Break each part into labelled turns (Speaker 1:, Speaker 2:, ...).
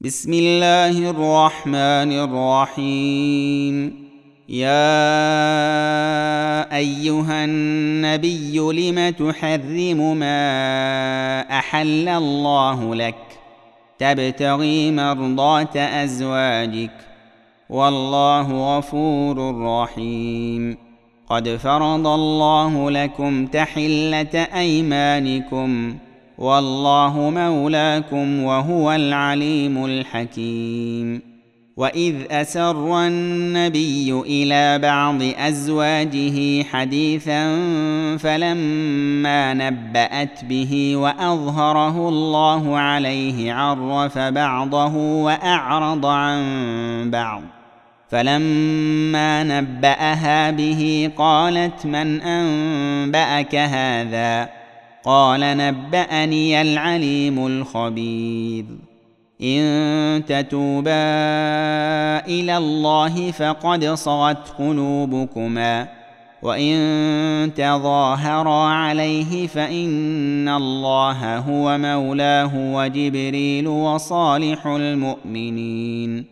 Speaker 1: بسم الله الرحمن الرحيم. يا أيها النبي لم تحرم ما أحل الله لك تبتغي مرضات أزواجك والله غفور رحيم. قد فرض الله لكم تحلة أيمانكم والله مولاكم وهو العليم الحكيم. وإذ أسر النبي إلى بعض أزواجه حديثا فلما نبأت به وأظهره الله عليه عرف بعضه وأعرض عن بعض، فلما نبأها به قالت من أنبأك هذا؟ قال نبأني العليم الخبير. إن تتوبا إلى الله فقد صغت قلوبكما وإن تظاهرا عليه فإن الله هو مولاه وجبريل وصالح المؤمنين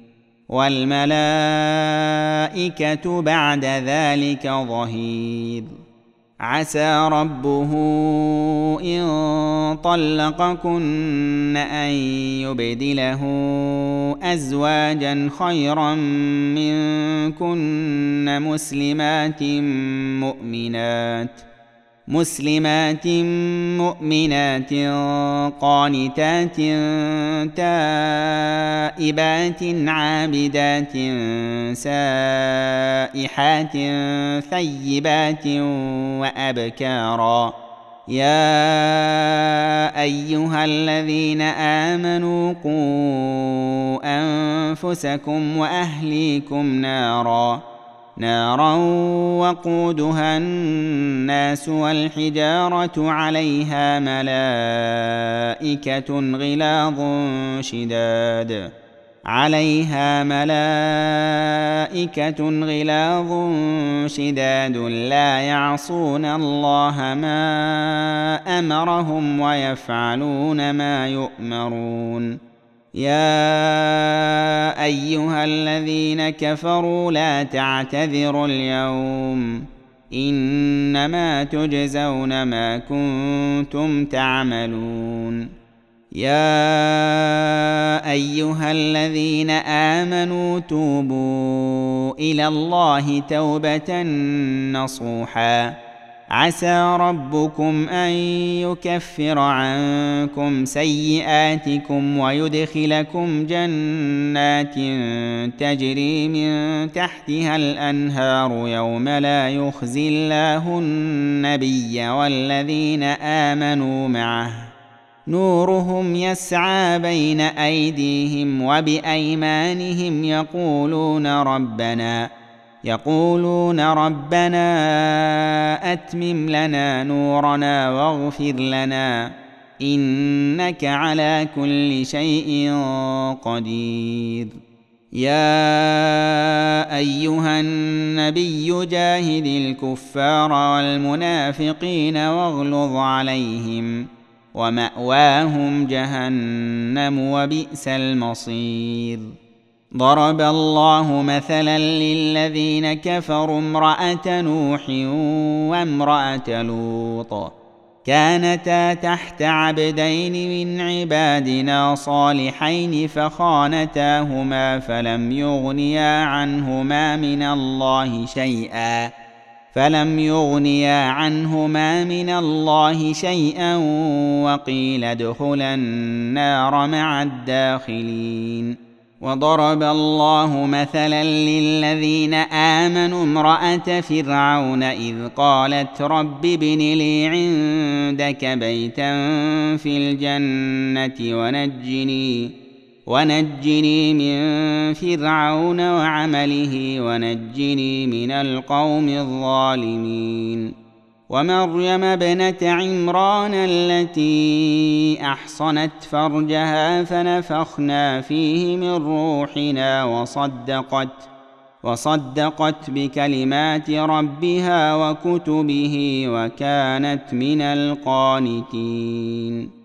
Speaker 1: والملائكة بعد ذلك ظهير. عسى ربه إن طلقكن أن يبدله أزواجا خيرا منكن مسلمات مؤمنات قانتات تائبات عابدات سائحات ثيبات وأبكارا. يا أيها الذين آمنوا قوا أنفسكم وأهليكم نارا وقودها الناس والحجارة عليها ملائكة غلاظ شداد لا يعصون الله ما أمرهم ويفعلون ما يؤمرون. يا أيها الذين كفروا لا تعتذروا اليوم إنما تجزون ما كنتم تعملون. يا أيها الذين آمنوا توبوا إلى الله توبة نصوحا عسى ربكم أن يكفر عنكم سيئاتكم ويدخلكم جنات تجري من تحتها الأنهار يوم لا يخزي الله النبي والذين آمنوا معه نورهم يسعى بين أيديهم وبأيمانهم يقولون ربنا أتمم لنا نورنا واغفر لنا إنك على كل شيء قدير. يا أيها النبي جاهد الكفار والمنافقين واغلظ عليهم ومأواهم جهنم وبئس المصير. ضرب الله مثلا للذين كفروا امرأة نوح وامرأة لوط كانتا تحت عبدين من عبادنا صالحين فخانتاهما فلم يغنيا عنهما من الله شيئا وقيل ادخلا النار مع الداخلين. وضرب الله مثلا للذين آمنوا امرأة فرعون إذ قالت رب ابن لي عندك بيتا في الجنة ونجني من فرعون وعمله ونجني من القوم الظالمين. ومريم ابنة عمران التي أحصنت فرجها فنفخنا فيه من روحنا وصدقت بكلمات ربها وكتبه وكانت من القانتين.